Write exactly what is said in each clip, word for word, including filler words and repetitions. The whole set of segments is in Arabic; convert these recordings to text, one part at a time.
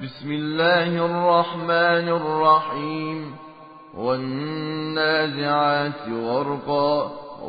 بسم الله الرحمن الرحيم والنازعات غرقا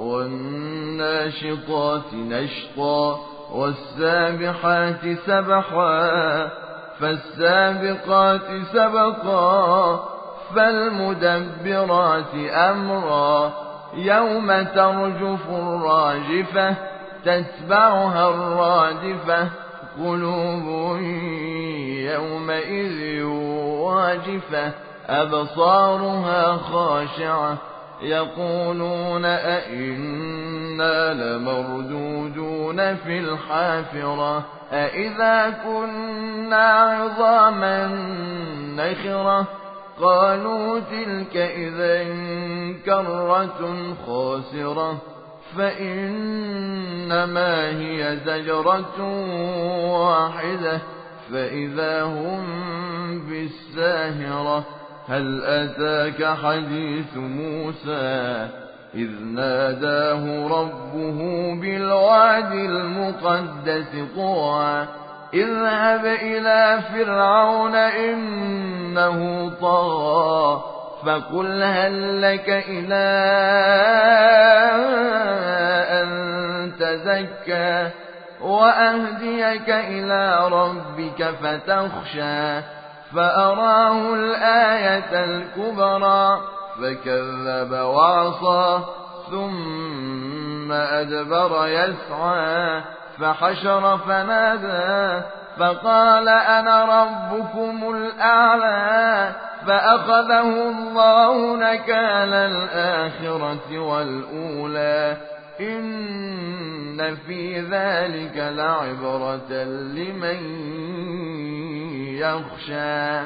والناشطات نشطا والسابحات سبحا فالسابقات سبقا فالمدبرات أمرا يوم ترجف الراجفة تتبعها الرادفة قلوب يومئذ واجفة أبصارها خاشعة يقولون أئنا لمردودون في الحافرة أئذا كنا عظاما نخرة قالوا تلك إذا كرة خاسرة فإنما هي زجرة واحدة فإذا هم بالساهرة هل أتاك حديث موسى إذ ناداه ربه بالواد المقدس طوى اذهب إلى فرعون إنه طغى فقل هل لك إلى أن تزكى وأهديك إلى ربك فتخشى فأراه الآية الكبرى فكذب وعصى ثم أدبر يسعى فحشر فنادى فقال أنا ربكم الأعلى فأخذه الله نكال الآخرة والأولى إن في ذلك لعبرة لمن يخشى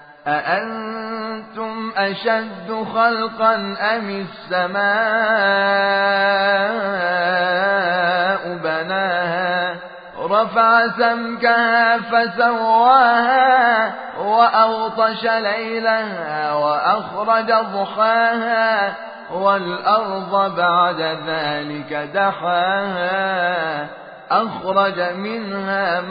أأنتم أشد خلقا أم السماء بناها رفع سمكها فسواها وأغطش ليلها وأخرج ضحاها والأرض بعد ذلك دحاها أخرج منها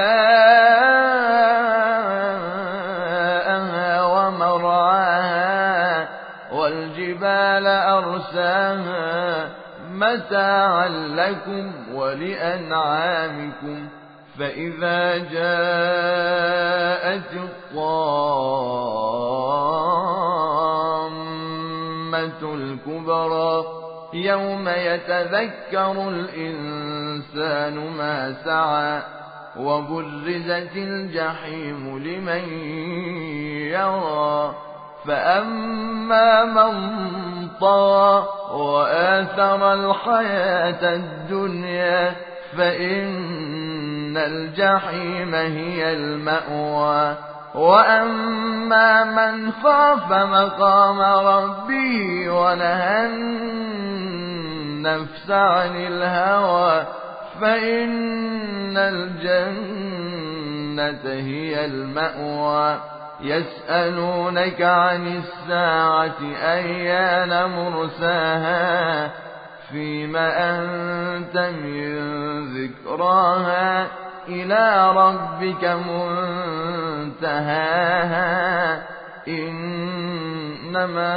ماءها ومرعاها والجبال أرساها متاعا لكم ولأنعامكم فإذا جاءت الطامة الكبرى يوم يتذكر الإنسان ما سعى وبرزت الجحيم لمن يرى فأما من طغى وآثر الحياة الدنيا فإن الجحيم هي المأوى وأما من خاف مقام ربه ونهى النفس عن الهوى فإن الجنة هي المأوى يسألونك عن الساعة أيان مرساها فيما أنت من ذكراها إلى ربك منتهاها إنما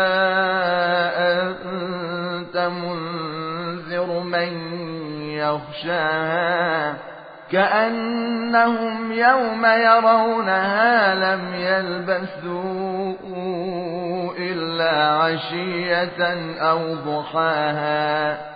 أنت منذر من يخشاها كأنهم يوم يرونها لم يلبثوا إلا عشية أو ضحاها